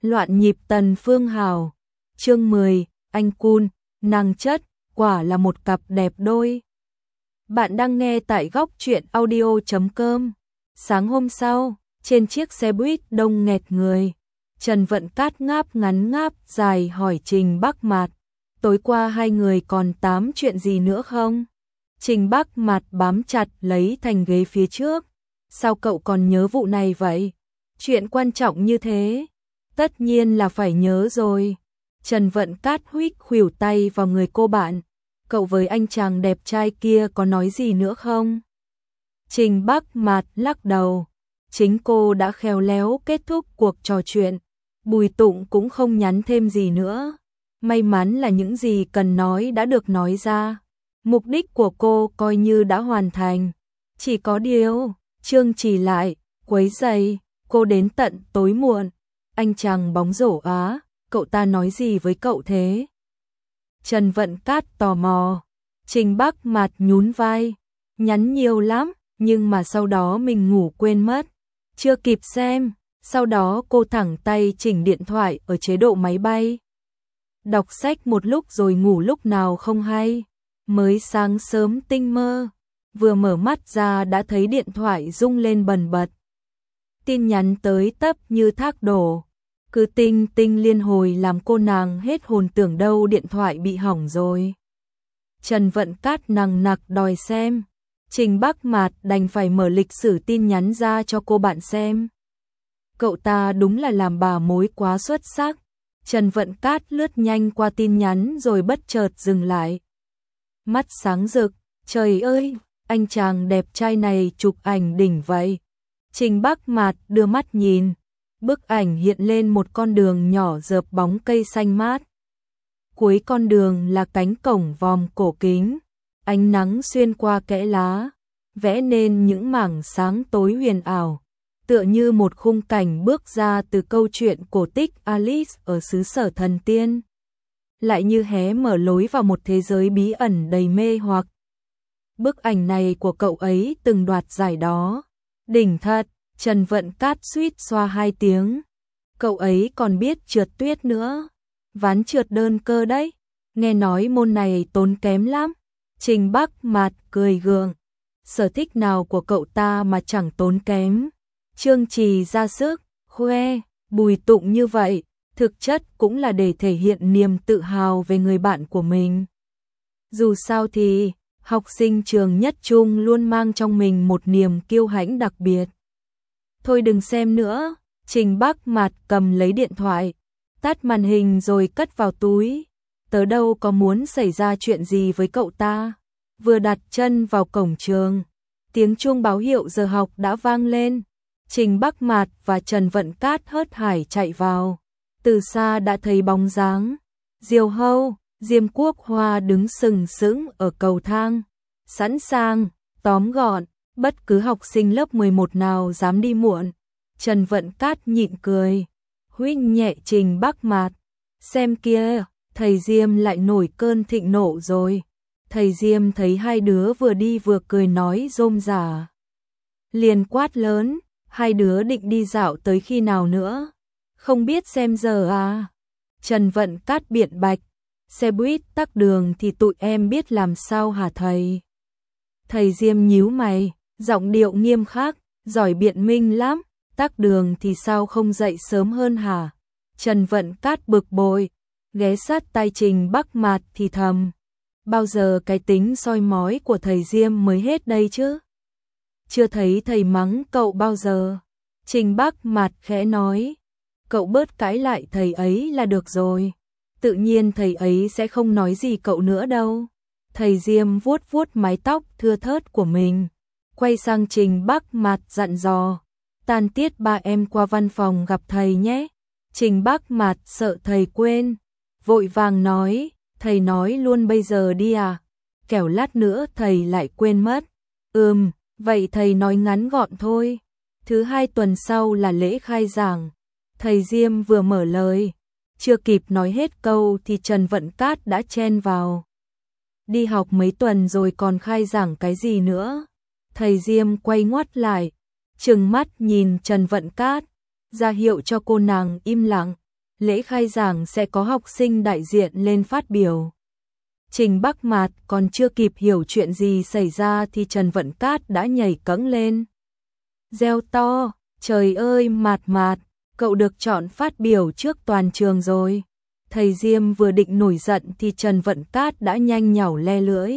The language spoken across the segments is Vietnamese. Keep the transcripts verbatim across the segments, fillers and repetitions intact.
Loạn nhịp Tần Phương Hào. Chương mười, anh Cun, nàng chất, quả là một cặp đẹp đôi. Bạn đang nghe tại góc truyện audio chấm com. Sáng hôm sau, trên chiếc xe buýt đông nghẹt người, Trần Vận Cát ngáp ngắn ngáp dài hỏi Trình Bắc Mạt, tối qua hai người còn tám chuyện gì nữa không? Trình Bắc Mạt bám chặt lấy thành ghế phía trước. Sao cậu còn nhớ vụ này vậy? Chuyện quan trọng như thế, tất nhiên là phải nhớ rồi. Trần Vận Cát huých khuỷu tay vào người cô bạn. Cậu với anh chàng đẹp trai kia có nói gì nữa không? Trình Bắc Mạt lắc đầu. Chính cô đã khéo léo kết thúc cuộc trò chuyện. Bùi Tụng cũng không nhắn thêm gì nữa. May mắn là những gì cần nói đã được nói ra. Mục đích của cô coi như đã hoàn thành. Chỉ có điều, Trương Chỉ lại, quấy rầy, cô đến tận tối muộn. Anh chàng bóng rổ Á, cậu ta nói gì với cậu thế? Trần Vận Cát tò mò. Trình Bắc Mạt nhún vai. Nhắn nhiều lắm, nhưng mà sau đó mình ngủ quên mất. Chưa kịp xem, sau đó cô thẳng tay chỉnh điện thoại ở chế độ máy bay. Đọc sách một lúc rồi ngủ lúc nào không hay. Mới sáng sớm tinh mơ, vừa mở mắt ra đã thấy điện thoại rung lên bần bật. Tin nhắn tới tấp như thác đổ. Cứ tinh tinh liên hồi làm cô nàng hết hồn, tưởng đâu điện thoại bị hỏng rồi. Trần Vận Cát nằng nặc đòi xem. Trình Bắc Mạt đành phải mở lịch sử tin nhắn ra cho cô bạn xem. Cậu ta đúng là làm bà mối quá xuất sắc. Trần Vận Cát lướt nhanh qua tin nhắn rồi bất chợt dừng lại. Mắt sáng rực, trời ơi, anh chàng đẹp trai này chụp ảnh đỉnh vậy. Trình Bắc Mạt đưa mắt nhìn. Bức ảnh hiện lên một con đường nhỏ rợp bóng cây xanh mát. Cuối con đường là cánh cổng vòm cổ kính. Ánh nắng xuyên qua kẽ lá, vẽ nên những mảng sáng tối huyền ảo, tựa như một khung cảnh bước ra từ câu chuyện cổ tích Alice ở xứ sở thần tiên. Lại như hé mở lối vào một thế giới bí ẩn đầy mê hoặc. Bức ảnh này của cậu ấy từng đoạt giải đó. Đỉnh thật, Trần Vận Cát suýt xoa hai tiếng. Cậu ấy còn biết trượt tuyết nữa. Ván trượt đơn cơ đấy. Nghe nói môn này tốn kém lắm. Trình Bắc Mạt cười gượng. Sở thích nào của cậu ta mà chẳng tốn kém. Trương Trì ra sức, khoe, Bùi Tụng như vậy, thực chất cũng là để thể hiện niềm tự hào về người bạn của mình. Dù sao thì, học sinh trường nhất trung luôn mang trong mình một niềm kiêu hãnh đặc biệt. Thôi đừng xem nữa, Trình Bắc Mạt cầm lấy điện thoại, tắt màn hình rồi cất vào túi. Tớ đâu có muốn xảy ra chuyện gì với cậu ta. Vừa đặt chân vào cổng trường, tiếng chuông báo hiệu giờ học đã vang lên. Trình Bắc Mạt và Trần Vận Cát hớt hải chạy vào. Từ xa đã thấy bóng dáng Diều Hâu, Diêm Quốc Hoa đứng sừng sững ở cầu thang, sẵn sàng tóm gọn bất cứ học sinh lớp mười một nào dám đi muộn. Trần Vận Cát nhịn cười, huých nhẹ Trình Bắc Mạt. Xem kia, thầy Diêm lại nổi cơn thịnh nộ rồi. Thầy Diêm thấy hai đứa vừa đi vừa cười nói rôm rả, liền quát lớn, hai đứa định đi dạo tới khi nào nữa? Không biết xem giờ à? Trần Vận Cát biện bạch, xe buýt tắc đường thì tụi em biết làm sao hả thầy? Thầy Diêm nhíu mày, giọng điệu nghiêm khắc, giỏi biện minh lắm, tắc đường thì sao không dậy sớm hơn hả? Trần Vận Cát bực bội, ghé sát tai Trình Bắc Mạt thì thầm, bao giờ cái tính soi mói của thầy Diêm mới hết đây chứ? Chưa thấy thầy mắng cậu bao giờ. Trình Bắc Mạt khẽ nói, cậu bớt cãi lại thầy ấy là được rồi. Tự nhiên thầy ấy sẽ không nói gì cậu nữa đâu. Thầy Diêm vuốt vuốt mái tóc thưa thớt của mình, quay sang Trình Bắc Mạt dặn dò, tan tiết ba em qua văn phòng gặp thầy nhé. Trình Bắc Mạt sợ thầy quên, vội vàng nói, thầy nói luôn bây giờ đi à? Kẻo lát nữa thầy lại quên mất. Ừm, vậy thầy nói ngắn gọn thôi. Thứ hai tuần sau là lễ khai giảng. Thầy Diêm vừa mở lời, chưa kịp nói hết câu thì Trần Vận Cát đã chen vào. Đi học mấy tuần rồi còn khai giảng cái gì nữa? Thầy Diêm quay ngoắt lại, trừng mắt nhìn Trần Vận Cát, ra hiệu cho cô nàng im lặng. lễ khai giảng sẽ có học sinh đại diện lên phát biểu. Trình Bắc Mạt còn chưa kịp hiểu chuyện gì xảy ra thì Trần Vận Cát đã nhảy cẫng lên. Reo to, trời ơi Mạt Mạt, cậu được chọn phát biểu trước toàn trường rồi. Thầy Diêm vừa định nổi giận thì Trần Vận Cát đã nhanh nhảu le lưỡi,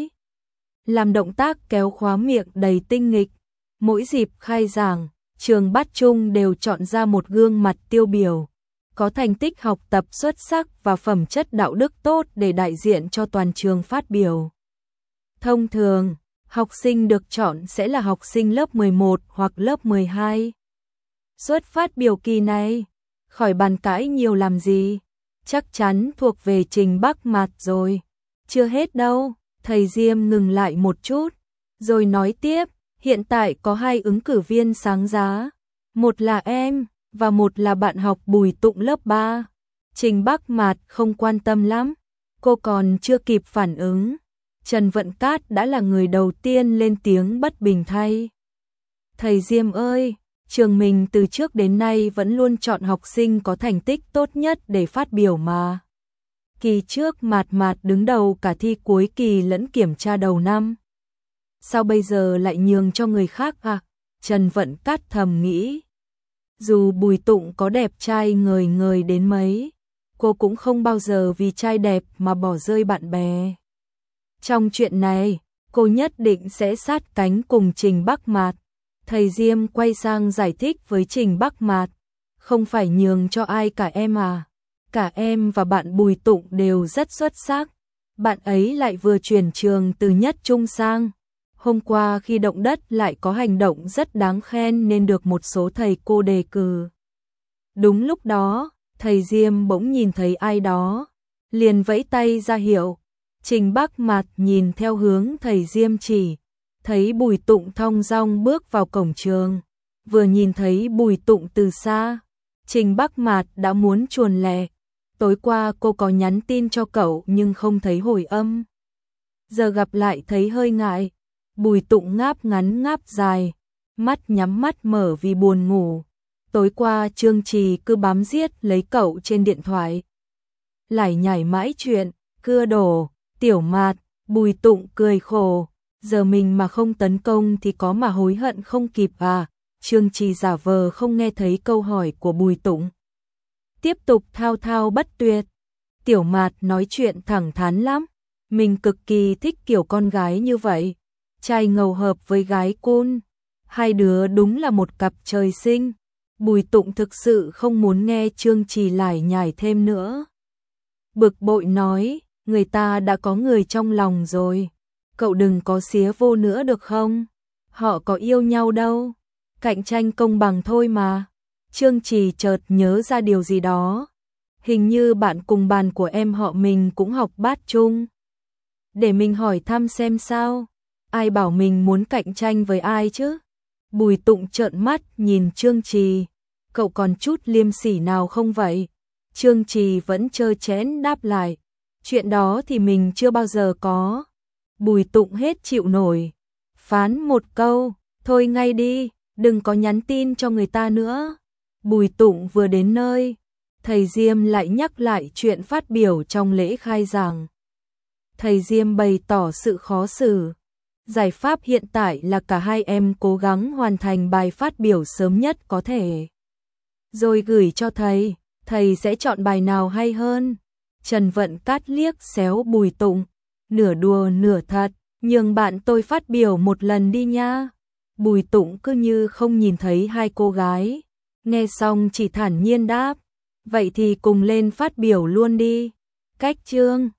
làm động tác kéo khóa miệng đầy tinh nghịch. Mỗi dịp khai giảng, trường Bát Trung đều chọn ra một gương mặt tiêu biểu, có thành tích học tập xuất sắc và phẩm chất đạo đức tốt để đại diện cho toàn trường phát biểu. Thông thường, học sinh được chọn sẽ là học sinh lớp mười một hoặc lớp mười hai. Suất phát biểu kỳ này, khỏi bàn cãi nhiều làm gì, chắc chắn thuộc về Trình Bắc Mạt rồi. Chưa hết đâu, thầy Diêm ngừng lại một chút, rồi nói tiếp, hiện tại có hai ứng cử viên sáng giá, một là em, và một là bạn học Bùi Tụng lớp ba. Trình Bắc Mạt không quan tâm lắm, cô còn chưa kịp phản ứng. Trần Vận Cát đã là người đầu tiên lên tiếng bất bình thay. Thầy Diêm ơi, trường mình từ trước đến nay vẫn luôn chọn học sinh có thành tích tốt nhất để phát biểu mà. Kỳ trước Mạt Mạt đứng đầu cả thi cuối kỳ lẫn kiểm tra đầu năm. Sao bây giờ lại nhường cho người khác à? Trần Vận Cát thầm nghĩ. Dù Bùi Tụng có đẹp trai ngời ngời đến mấy, cô cũng không bao giờ vì trai đẹp mà bỏ rơi bạn bè. Trong chuyện này, cô nhất định sẽ sát cánh cùng Trình Bắc Mạt. Thầy Diêm quay sang giải thích với Trình Bắc Mạt, không phải nhường cho ai cả em à. Cả em và bạn Bùi Tụng đều rất xuất sắc. Bạn ấy lại vừa chuyển trường từ nhất trung sang. Hôm qua khi động đất lại có hành động rất đáng khen nên được một số thầy cô đề cử. Đúng lúc đó, thầy Diêm bỗng nhìn thấy ai đó, liền vẫy tay ra hiệu. Trình Bắc Mạt nhìn theo hướng thầy Diêm chỉ, thấy Bùi Tụng thong dong bước vào cổng trường. Vừa nhìn thấy Bùi Tụng từ xa, Trình Bắc Mạt đã muốn chuồn lẹ. Tối qua cô có nhắn tin cho cậu nhưng không thấy hồi âm. Giờ gặp lại thấy hơi ngại. Bùi Tụng ngáp ngắn ngáp dài, mắt nhắm mắt mở vì buồn ngủ. Tối qua Trương Trì cứ bám giết lấy cậu trên điện thoại. Lải nhải mãi chuyện, cưa đổ, Tiểu Mạt, Bùi Tụng cười khổ. Giờ mình mà không tấn công thì có mà hối hận không kịp à. Trương Trì giả vờ không nghe thấy câu hỏi của Bùi Tụng, tiếp tục thao thao bất tuyệt. Tiểu Mạt nói chuyện thẳng thắn lắm, mình cực kỳ thích kiểu con gái như vậy. Trai ngầu hợp với gái cun, hai đứa đúng là một cặp trời sinh. Bùi Tụng thực sự không muốn nghe Trương Trì lải nhải thêm nữa. Bực bội nói, người ta đã có người trong lòng rồi, cậu đừng có xía vô nữa được không? Họ có yêu nhau đâu, cạnh tranh công bằng thôi mà. Trương Trì chợt nhớ ra điều gì đó, hình như bạn cùng bàn của em họ mình cũng học Bát Trung. Để mình hỏi thăm xem sao. Ai bảo mình muốn cạnh tranh với ai chứ? Bùi Tụng trợn mắt nhìn Trương Trì, cậu còn chút liêm sỉ nào không vậy? Trương Trì vẫn trơ chẽn đáp lại, chuyện đó thì mình chưa bao giờ có. Bùi Tụng hết chịu nổi, phán một câu, thôi ngay đi, đừng có nhắn tin cho người ta nữa. Bùi Tụng vừa đến nơi, thầy Diêm lại nhắc lại chuyện phát biểu trong lễ khai giảng. Thầy Diêm bày tỏ sự khó xử. Giải pháp hiện tại là cả hai em cố gắng hoàn thành bài phát biểu sớm nhất có thể, rồi gửi cho thầy, thầy sẽ chọn bài nào hay hơn. Trần Vận Cát liếc xéo Bùi Tụng, nửa đùa nửa thật, nhường bạn tôi phát biểu một lần đi nha. Bùi Tụng cứ như không nhìn thấy hai cô gái, nghe xong chỉ thản nhiên đáp, vậy thì cùng lên phát biểu luôn đi. Cách chương